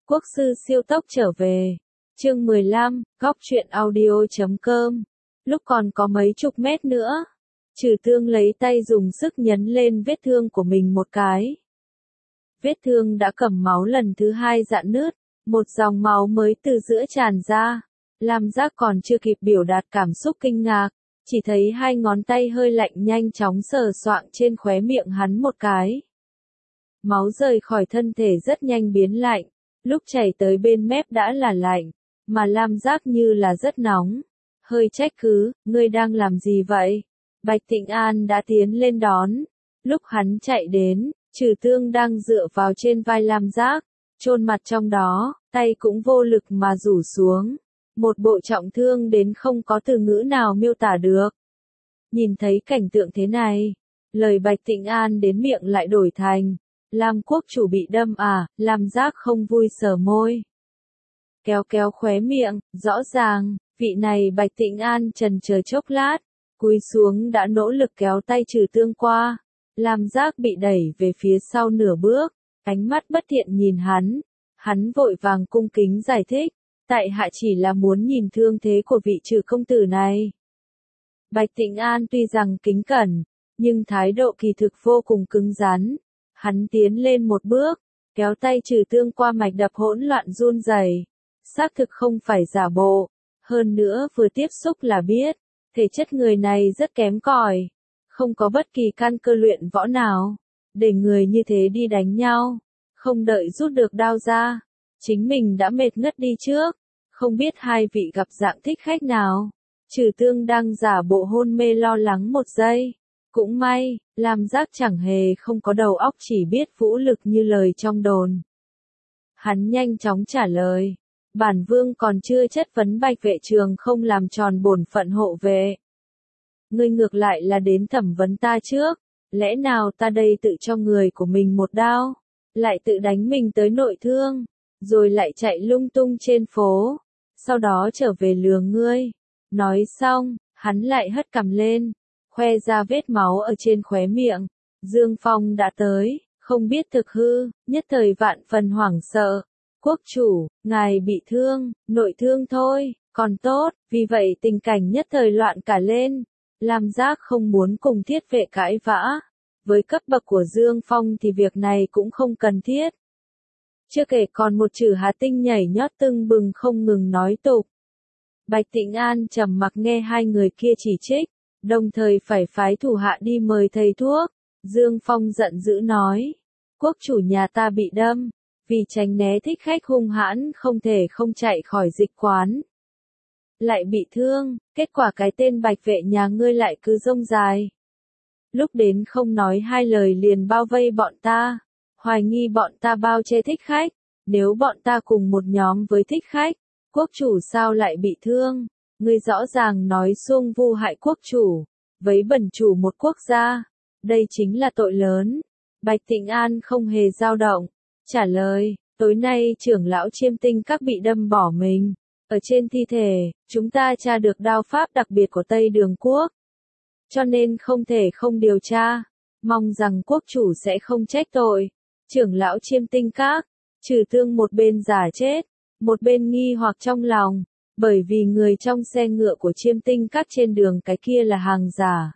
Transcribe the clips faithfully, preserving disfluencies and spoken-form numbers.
Quốc sư siêu tốc trở về. Chương mười lăm, góc truyện audio chấm com. Lúc còn có mấy chục mét nữa, Trừ Tương lấy tay dùng sức nhấn lên vết thương của mình một cái. Vết thương đã cầm máu lần thứ hai rạn nứt, một dòng máu mới từ giữa tràn ra. Lam Giác còn chưa kịp biểu đạt cảm xúc kinh ngạc, chỉ thấy hai ngón tay hơi lạnh nhanh chóng sờ soạng trên khóe miệng hắn một cái. Máu rời khỏi thân thể rất nhanh biến lạnh, lúc chảy tới bên mép đã là lạnh, mà Lam Giác như là rất nóng. Hơi trách cứ, ngươi đang làm gì vậy? Bạch Tịnh An đã tiến lên đón. Lúc hắn chạy đến, Trừ Tương đang dựa vào trên vai Lam Giác, chôn mặt trong đó, tay cũng vô lực mà rủ xuống. Một bộ trọng thương đến không có từ ngữ nào miêu tả được. Nhìn thấy cảnh tượng thế này, lời Bạch Tịnh An đến miệng lại đổi thành, Lam quốc chủ bị đâm à, Lam Giác không vui sờ môi. Kéo kéo khóe miệng, rõ ràng, vị này Bạch Tịnh An trần chờ chốc lát, cúi xuống đã nỗ lực kéo tay Trừ Tương qua. Lam Giác bị đẩy về phía sau nửa bước, ánh mắt bất thiện nhìn hắn. Hắn vội vàng cung kính giải thích, tại hạ chỉ là muốn nhìn thương thế của vị Trừ công tử này. Bạch Tịnh An tuy rằng kính cẩn, nhưng thái độ kỳ thực vô cùng cứng rắn. Hắn tiến lên một bước, kéo tay Trừ Tương qua mạch đập hỗn loạn run rẩy. Xác thực không phải giả bộ, hơn nữa vừa tiếp xúc là biết, thể chất người này rất kém cỏi, không có bất kỳ căn cơ luyện võ nào, để người như thế đi đánh nhau, không đợi rút được đao ra, chính mình đã mệt ngất đi trước, không biết hai vị gặp dạng thích khách nào. Trừ Tương đang giả bộ hôn mê lo lắng một giây, cũng may, Lam Giác chẳng hề không có đầu óc chỉ biết vũ lực như lời trong đồn. Hắn nhanh chóng trả lời. Bản vương còn chưa chất vấn Bạch vệ trường không làm tròn bổn phận hộ vệ. Ngươi ngược lại là đến thẩm vấn ta trước, lẽ nào ta đây tự cho người của mình một đao, lại tự đánh mình tới nội thương, rồi lại chạy lung tung trên phố, sau đó trở về lừa ngươi. Nói xong, hắn lại hất cằm lên, khoe ra vết máu ở trên khóe miệng. Dương Phong đã tới, không biết thực hư, nhất thời vạn phần hoảng sợ. Quốc chủ, ngài bị thương, nội thương thôi, còn tốt, vì vậy tình cảnh nhất thời loạn cả lên. Lam Giác không muốn cùng thiết vệ cãi vã. Với cấp bậc của Dương Phong thì việc này cũng không cần thiết. Chưa kể còn một Trừ Hà Tinh nhảy nhót tưng bừng không ngừng nói tục. Bạch Tịnh An trầm mặc nghe hai người kia chỉ trích, đồng thời phải phái thủ hạ đi mời thầy thuốc. Dương Phong giận dữ nói, quốc chủ nhà ta bị đâm. Vì tránh né thích khách hung hãn không thể không chạy khỏi dịch quán. Lại bị thương, kết quả cái tên Bạch vệ nhà ngươi lại cứ rông dài. Lúc đến không nói hai lời liền bao vây bọn ta, hoài nghi bọn ta bao che thích khách, nếu bọn ta cùng một nhóm với thích khách, quốc chủ sao lại bị thương, ngươi rõ ràng nói xuông vu hại quốc chủ, vấy bẩn chủ một quốc gia, đây chính là tội lớn. Bạch Tịnh An không hề dao động. Trả lời, tối nay trưởng lão Chiêm Tinh các bị đâm bỏ mình. Ở trên thi thể, chúng ta tra được đao pháp đặc biệt của Tây Đường Quốc. Cho nên không thể không điều tra. Mong rằng quốc chủ sẽ không trách tội. Trưởng lão Chiêm Tinh các, Trừ Tương một bên giả chết, một bên nghi hoặc trong lòng. Bởi vì người trong xe ngựa của Chiêm Tinh các trên đường cái kia là hàng giả.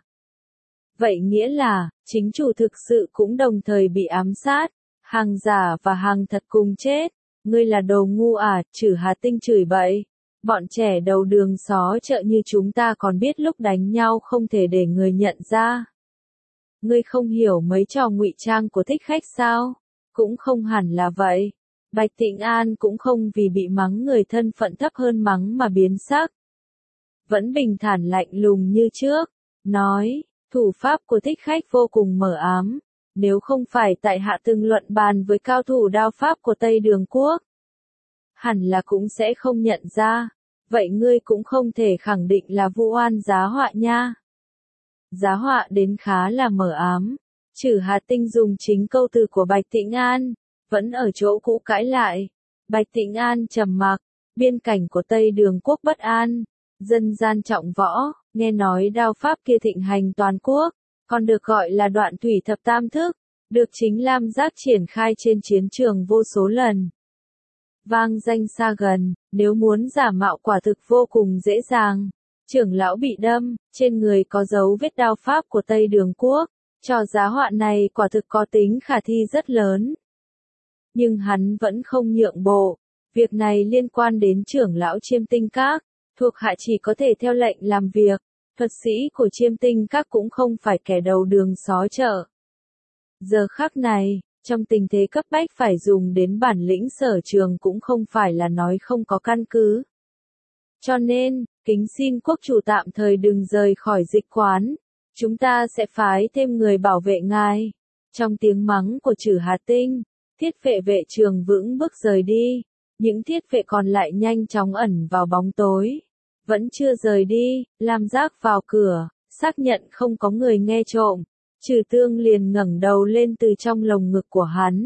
Vậy nghĩa là, chính chủ thực sự cũng đồng thời bị ám sát. Hàng giả và hàng thật cùng chết, ngươi là đồ ngu à, Trừ Hà Tinh chửi bậy. Bọn trẻ đầu đường xó chợ như chúng ta còn biết lúc đánh nhau không thể để người nhận ra. Ngươi không hiểu mấy trò ngụy trang của thích khách sao? Cũng không hẳn là vậy. Bạch Tịnh An cũng không vì bị mắng người thân phận thấp hơn mắng mà biến sắc. Vẫn bình thản lạnh lùng như trước, nói, thủ pháp của thích khách vô cùng mờ ám. Nếu không phải tại hạ từng luận bàn với cao thủ đao pháp của Tây Đường Quốc, hẳn là cũng sẽ không nhận ra, vậy ngươi cũng không thể khẳng định là vu oan giá họa nha. Giá họa đến khá là mờ ám, Trừ Hà Tinh dùng chính câu từ của Bạch Tịnh An, vẫn ở chỗ cũ cãi lại. Bạch Tịnh An trầm mặc, biên cảnh của Tây Đường Quốc bất an, dân gian trọng võ, nghe nói đao pháp kia thịnh hành toàn quốc. Còn được gọi là đoạn thủy thập tam thức, được chính Lam Giác triển khai trên chiến trường vô số lần. vang danh xa gần, nếu muốn giả mạo quả thực vô cùng dễ dàng. Trưởng lão bị đâm, trên người có dấu vết đao pháp của Tây Đường Quốc, cho giá họa này quả thực có tính khả thi rất lớn. Nhưng hắn vẫn không nhượng bộ, việc này liên quan đến trưởng lão Chiêm Tinh Các, thuộc hạ chỉ có thể theo lệnh làm việc, thuật sĩ của Chiêm Tinh Các cũng không phải kẻ đầu đường xó chợ. Giờ khắc này, trong tình thế cấp bách phải dùng đến bản lĩnh sở trường cũng không phải là nói không có căn cứ. Cho nên, kính xin quốc chủ tạm thời đừng rời khỏi dịch quán, chúng ta sẽ phái thêm người bảo vệ ngài. Trong tiếng mắng của Trử Hà Tinh, thiết vệ vệ trường vững bước rời đi, những thiết vệ còn lại nhanh chóng ẩn vào bóng tối. Vẫn chưa rời đi, Lam Giác vào cửa, xác nhận không có người nghe trộm, Trừ Tương liền ngẩng đầu lên từ trong lồng ngực của hắn.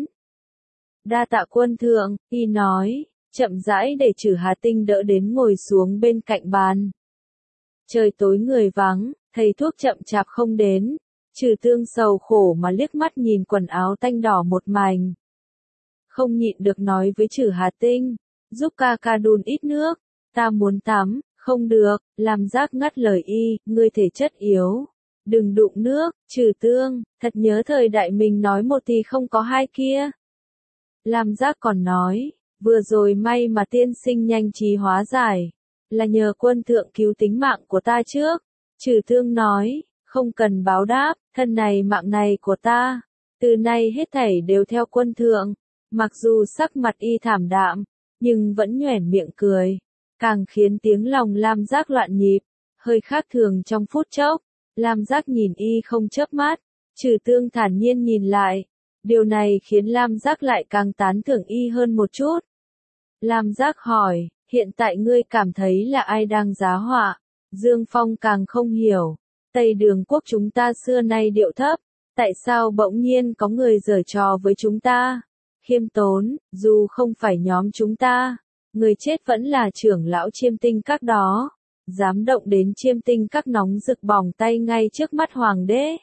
Đa tạ quân thượng, y nói, chậm rãi để Trử Hà Tinh đỡ đến ngồi xuống bên cạnh bàn. Trời tối người vắng, thầy thuốc chậm chạp không đến, Trừ Tương sầu khổ mà liếc mắt nhìn quần áo tanh đỏ một mảnh. Không nhịn được nói với Trử Hà Tinh, giúp ca ca đun ít nước, ta muốn tắm. Không được, Lam Giác ngắt lời y, ngươi thể chất yếu. Đừng đụng nước, Trừ Tương, thật nhớ thời đại mình nói một thì không có hai kia. Lam Giác còn nói, vừa rồi may mà tiên sinh nhanh trí hóa giải, là nhờ quân thượng cứu tính mạng của ta trước. Trừ Tương nói, không cần báo đáp, thân này mạng này của ta, từ nay hết thảy đều theo quân thượng. Mặc dù sắc mặt y thảm đạm, nhưng vẫn nhoẻn miệng cười. Càng khiến tiếng lòng Lam Giác loạn nhịp, hơi khác thường trong phút chốc. Lam Giác nhìn y không chớp mắt, Trừ Tương thản nhiên nhìn lại. Điều này khiến Lam Giác lại càng tán thưởng y hơn một chút. Lam Giác hỏi, hiện tại ngươi cảm thấy là ai đang giá họa? Dương Phong càng không hiểu. Tây Đường Quốc chúng ta xưa nay điệu thấp, tại sao bỗng nhiên có người giở trò với chúng ta? Khiêm tốn, dù không phải nhóm chúng ta. Người chết vẫn là trưởng lão Chiêm Tinh Các đó, dám động đến Chiêm Tinh Các nóng rực bỏng tay ngay trước mắt hoàng đế.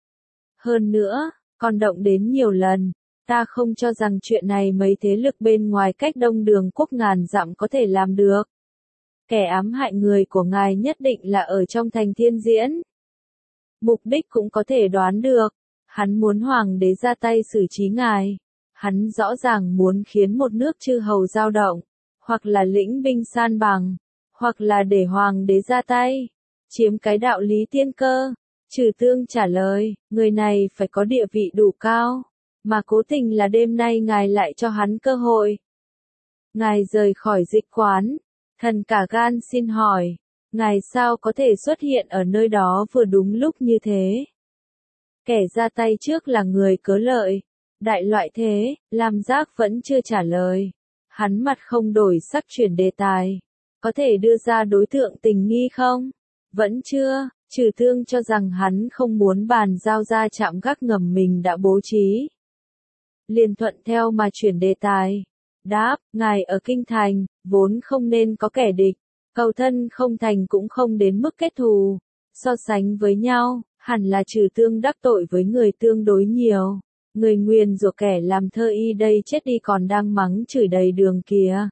Hơn nữa, còn động đến nhiều lần, ta không cho rằng chuyện này mấy thế lực bên ngoài cách Đông Đường Quốc ngàn dặm có thể làm được. Kẻ ám hại người của ngài nhất định là ở trong thành Thiên Diễn. Mục đích cũng có thể đoán được, hắn muốn hoàng đế ra tay xử trí ngài, hắn rõ ràng muốn khiến một nước chư hầu dao động. Hoặc là lĩnh binh san bằng, hoặc là để hoàng đế ra tay, chiếm cái đạo lý tiên cơ. Trừ Tương trả lời, người này phải có địa vị đủ cao, mà cố tình là đêm nay ngài lại cho hắn cơ hội. Ngài rời khỏi dịch quán, thần cả gan xin hỏi, ngài sao có thể xuất hiện ở nơi đó vừa đúng lúc như thế? Kẻ ra tay trước là người cớ lợi, đại loại thế, Lam Giác vẫn chưa trả lời. Hắn mặt không đổi sắc chuyển đề tài. Có thể đưa ra đối tượng tình nghi không? Vẫn chưa, Trừ Tương cho rằng hắn không muốn bàn giao ra trạm gác ngầm mình đã bố trí. Liền thuận theo mà chuyển đề tài. Đáp, ngài ở Kinh Thành, vốn không nên có kẻ địch. Cầu thân không thành cũng không đến mức kết thù. So sánh với nhau, hẳn là Trừ Tương đắc tội với người tương đối nhiều. Người nguyền rủa kẻ làm thơ y đây chết đi còn đang mắng chửi đầy đường kìa.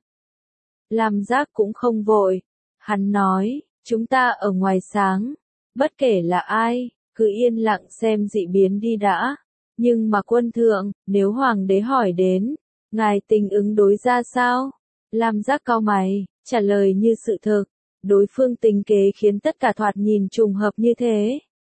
Lam Giác cũng không vội. Hắn nói, chúng ta ở ngoài sáng. Bất kể là ai, cứ yên lặng xem dị biến đi đã. Nhưng mà quân thượng, nếu hoàng đế hỏi đến, ngài tình ứng đối ra sao? Lam Giác cau mày, trả lời như sự thực. Đối phương tính kế khiến tất cả thoạt nhìn trùng hợp như thế.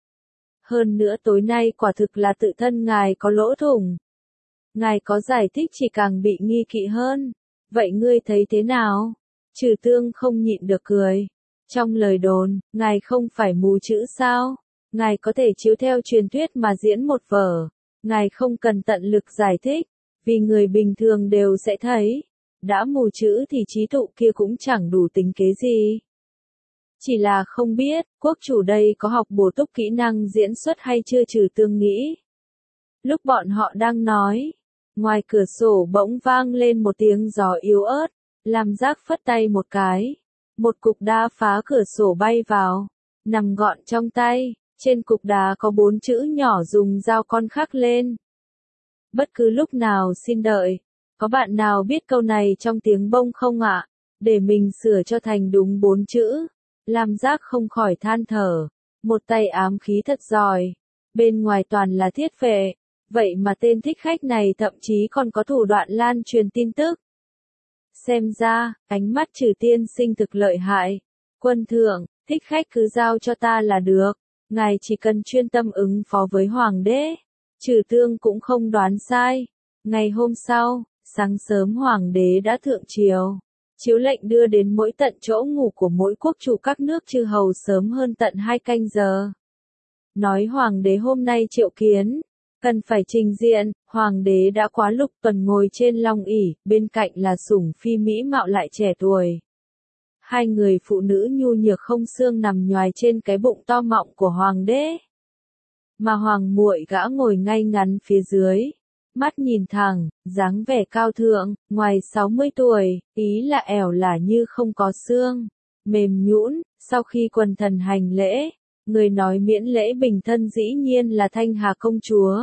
Hơn nữa tối nay quả thực là tự thân ngài có lỗ thủng. Ngài có giải thích chỉ càng bị nghi kỵ hơn. Vậy ngươi thấy thế nào? Trừ Tương không nhịn được cười. Trong lời đồn, ngài không phải mù chữ sao? Ngài có thể chiếu theo truyền thuyết mà diễn một vở. Ngài không cần tận lực giải thích, vì người bình thường đều sẽ thấy. Đã mù chữ thì trí tụ kia cũng chẳng đủ tính kế gì. Chỉ là không biết, quốc chủ đây có học bổ túc kỹ năng diễn xuất hay chưa? Trừ Tương nghĩ. Lúc bọn họ đang nói, ngoài cửa sổ bỗng vang lên một tiếng gió yếu ớt, Lam Giác phất tay một cái. Một cục đá phá cửa sổ bay vào, nằm gọn trong tay, trên cục đá có bốn chữ nhỏ dùng dao con khắc lên. Bất cứ lúc nào xin đợi, Có bạn nào biết câu này trong tiếng bông không ạ? Để mình sửa cho thành đúng bốn chữ. Lam Giác không khỏi than thở. Một tay ám khí thật giỏi. Bên ngoài toàn là thiết vệ. Vậy mà tên thích khách này thậm chí còn có thủ đoạn lan truyền tin tức. Xem ra, ánh mắt Trừ tiên sinh thực lợi hại. Quân thượng, thích khách cứ giao cho ta là được. Ngài chỉ cần chuyên tâm ứng phó với hoàng đế. Trừ tương cũng không đoán sai. Ngày hôm sau, sáng sớm hoàng đế đã thượng triều. Chiếu lệnh đưa đến mỗi tận chỗ ngủ của mỗi quốc chủ các nước chư hầu sớm hơn tận hai canh giờ. Nói hoàng đế hôm nay triệu kiến. Cần phải trình diện, hoàng đế đã quá lục tuần ngồi trên long ỷ, bên cạnh là sủng phi mỹ mạo lại trẻ tuổi. Hai người phụ nữ nhu nhược không xương nằm nhoài trên cái bụng to mọng của hoàng đế. Mà hoàng muội gã ngồi ngay ngắn phía dưới. Mắt nhìn thẳng, dáng vẻ cao thượng, ngoài sáu mươi tuổi, ý là ẻo lả như không có xương. Mềm nhũn, sau khi quần thần hành lễ, người nói miễn lễ bình thân dĩ nhiên là Thanh Hà công chúa.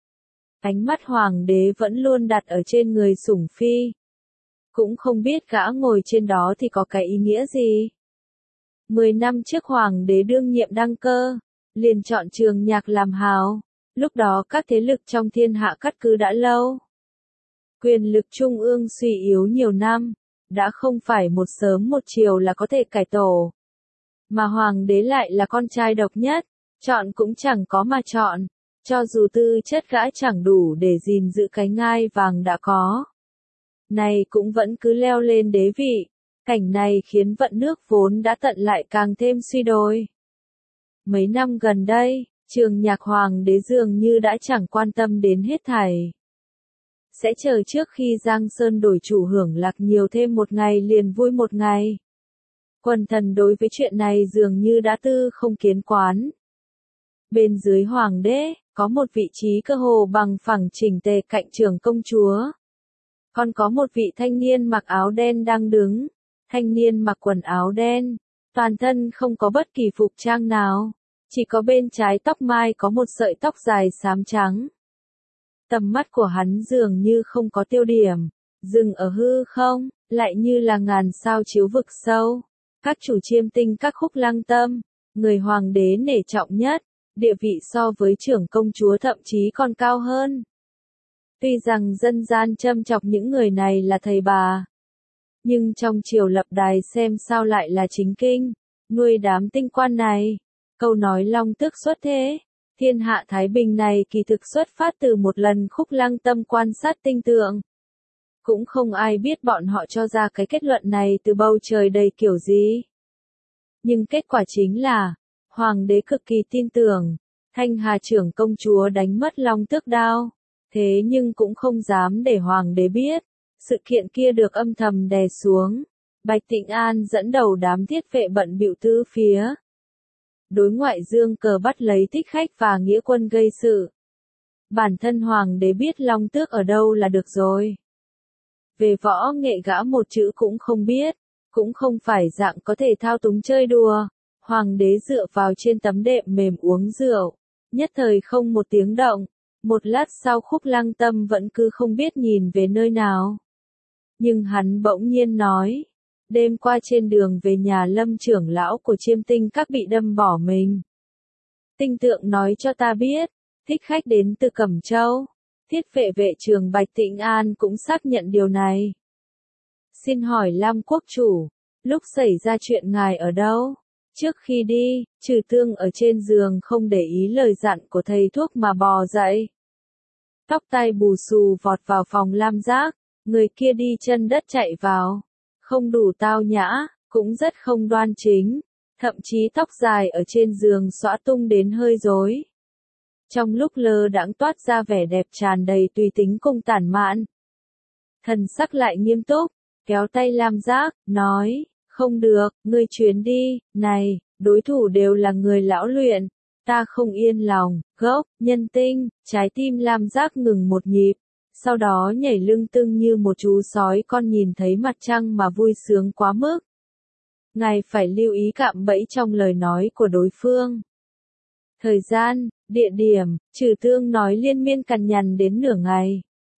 Ánh mắt hoàng đế vẫn luôn đặt ở trên người sủng phi. Cũng không biết gã ngồi trên đó thì có cái ý nghĩa gì. Mười năm trước hoàng đế đương nhiệm đăng cơ, liền chọn Trường Nhạc làm hào. Lúc đó các thế lực trong thiên hạ cắt cứ đã lâu. Quyền lực trung ương suy yếu nhiều năm, đã không phải một sớm một chiều là có thể cải tổ. Mà hoàng đế lại là con trai độc nhất, chọn cũng chẳng có mà chọn, cho dù tư chất gã chẳng đủ để gìn giữ cái ngai vàng đã có. Này cũng vẫn cứ leo lên đế vị, cảnh này khiến vận nước vốn đã tận lại càng thêm suy đồi. Mấy năm gần đây, Trường Nhạc hoàng đế dường như đã chẳng quan tâm đến hết thảy. Sẽ chờ trước khi Giang Sơn đổi chủ hưởng lạc nhiều thêm một ngày liền vui một ngày. Quần thần đối với chuyện này dường như đã tư không kiến quán. Bên dưới hoàng đế, có một vị trí cơ hồ bằng phẳng chỉnh tề cạnh trưởng công chúa. Còn có một vị thanh niên mặc áo đen đang đứng. Thanh niên mặc quần áo đen, toàn thân không có bất kỳ phục trang nào. Chỉ có bên trái tóc mai có một sợi tóc dài xám trắng. Tầm mắt của hắn dường như không có tiêu điểm, dừng ở hư không, lại như là ngàn sao chiếu vực sâu. Các chủ chiêm tinh các khúc lăng tâm, người hoàng đế nể trọng nhất, địa vị so với trưởng công chúa thậm chí còn cao hơn. Tuy rằng dân gian châm chọc những người này là thầy bà, nhưng trong triều lập đài xem sao lại là chính kinh, nuôi đám tinh quan này. Câu nói long tước xuất thế, thiên hạ Thái Bình này kỳ thực xuất phát từ một lần khúc lăng tâm quan sát tinh tượng. Cũng không ai biết bọn họ cho ra cái kết luận này từ bầu trời đầy kiểu gì. Nhưng kết quả chính là, hoàng đế cực kỳ tin tưởng, Thanh Hà trưởng công chúa đánh mất long tước đao. Thế nhưng cũng không dám để hoàng đế biết, sự kiện kia được âm thầm đè xuống. Bạch Tịnh An dẫn đầu đám thiết vệ bận bịu tứ phía. Đối ngoại dương cờ bắt lấy thích khách và nghĩa quân gây sự. Bản thân hoàng đế biết long tước ở đâu là được rồi. Về võ nghệ gã một chữ cũng không biết, cũng không phải dạng có thể thao túng chơi đùa. Hoàng đế dựa vào trên tấm đệm mềm uống rượu, nhất thời không một tiếng động. Một lát sau khúc lăng tâm vẫn cứ không biết nhìn về nơi nào. Nhưng hắn bỗng nhiên nói. Đêm qua trên đường về nhà Lâm trưởng lão của chiêm tinh các bị đâm bỏ mình. Tinh tượng nói cho ta biết, thích khách đến từ Cẩm Châu. Thiết vệ vệ trường Bạch Tịnh An cũng xác nhận điều này. Xin hỏi Lam quốc chủ, lúc xảy ra chuyện ngài ở đâu? Trước khi đi, Trừ Tương ở trên giường không để ý lời dặn của thầy thuốc mà bò dậy. Tóc tai bù xù vọt vào phòng Lam Giác, người kia đi chân đất chạy vào. Không đủ tao nhã, cũng rất không đoan chính, thậm chí tóc dài ở trên giường xõa tung đến hơi rối. Trong lúc lơ đãng toát ra vẻ đẹp tràn đầy tùy tính cùng tản mạn. Thần sắc lại nghiêm túc, kéo tay Lam Giác, nói, không được, ngươi chuyến đi, này, đối thủ đều là người lão luyện, ta không yên lòng, gốc, nhân tinh, trái tim Lam Giác ngừng một nhịp. Sau đó nhảy lưng tưng như một chú sói con nhìn thấy mặt trăng mà vui sướng quá mức. Ngài phải lưu ý cạm bẫy trong lời nói của đối phương. Thời gian, địa điểm, Trừ Tương nói liên miên cằn nhằn đến nửa ngày.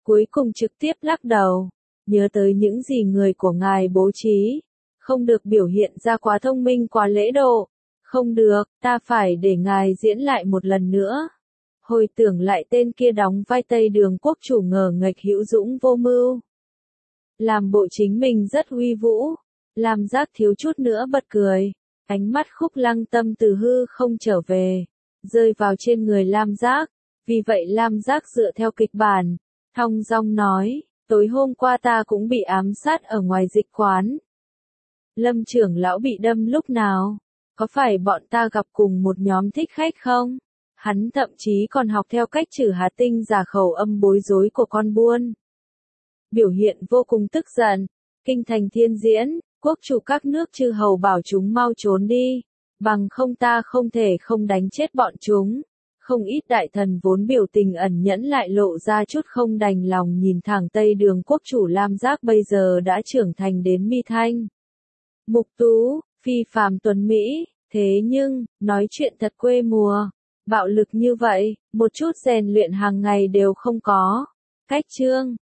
cuối cùng trực tiếp lắc đầu, nhớ tới những gì người của ngài bố trí, không được biểu hiện ra quá thông minh quá lễ độ, không được, ta phải để ngài diễn lại một lần nữa. Hồi tưởng lại tên kia đóng vai Tây Đường quốc chủ ngờ nghệch hữu dũng vô mưu. Làm bộ chính mình rất uy vũ, Lam Giác thiếu chút nữa bật cười, ánh mắt Khúc Lăng Tâm từ hư không trở về, rơi vào trên người Lam Giác, vì vậy Lam Giác dựa theo kịch bản, thong dong nói, tối hôm qua ta cũng bị ám sát ở ngoài dịch quán. Lâm trưởng lão bị đâm lúc nào? Có phải bọn ta gặp cùng một nhóm thích khách không? Hắn thậm chí còn học theo cách trừ Hà Tinh giả khẩu âm bối rối của con buôn. Biểu hiện vô cùng tức giận, kinh thành thiên diễn, quốc chủ các nước chư hầu bảo chúng mau trốn đi, bằng không ta không thể không đánh chết bọn chúng. Không ít đại thần vốn biểu tình ẩn nhẫn lại lộ ra chút không đành lòng nhìn thẳng Tây Đường quốc chủ Lam Giác bây giờ đã trưởng thành đến mi thanh. Mục tú, phi phàm tuấn Mỹ, thế nhưng, nói chuyện thật quê mùa, bạo lực như vậy, một chút rèn luyện hàng ngày đều không có. Cách chương